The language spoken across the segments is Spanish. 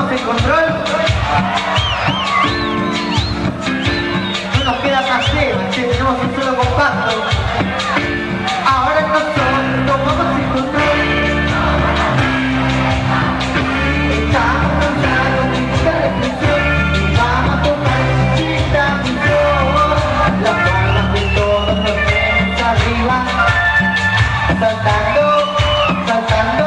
tomamos el control. No nos queda más tema, che, tenemos un solo compacto. Ahora nosotros tomamos el control. Estamos cansados de esta represión y vamos a tocar esta misión. Las palmas de todos nos vemos arriba, saltando, saltando.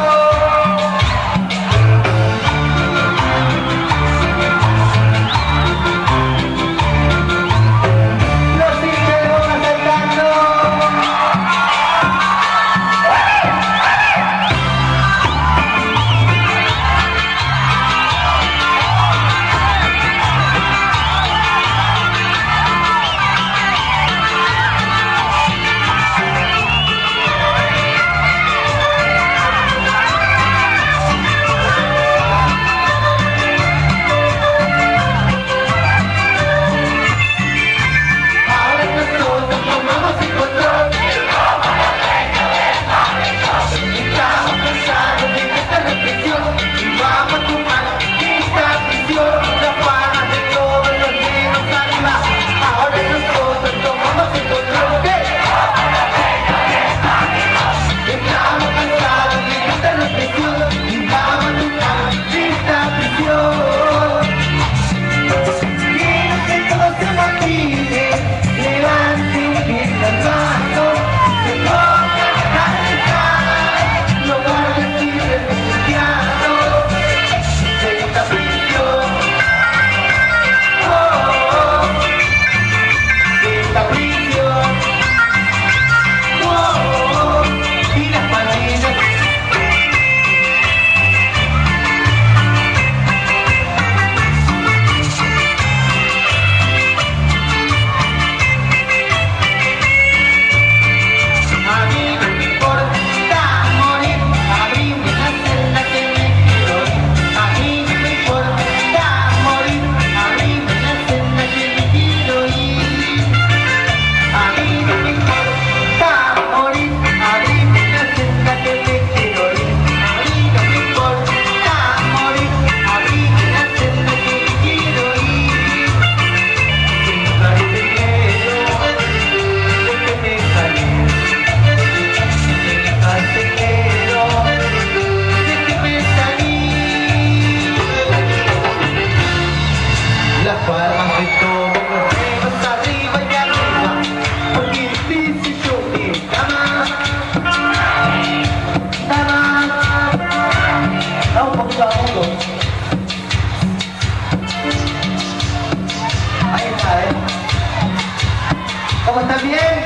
¿Cómo están bien?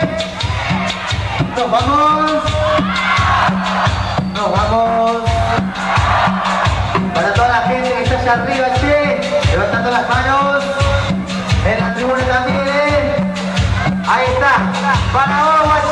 Nos vamos. Nos vamos. Para toda la gente que está allá arriba, che, levantando las manos. En la tribuna también, Ahí está. Para vos,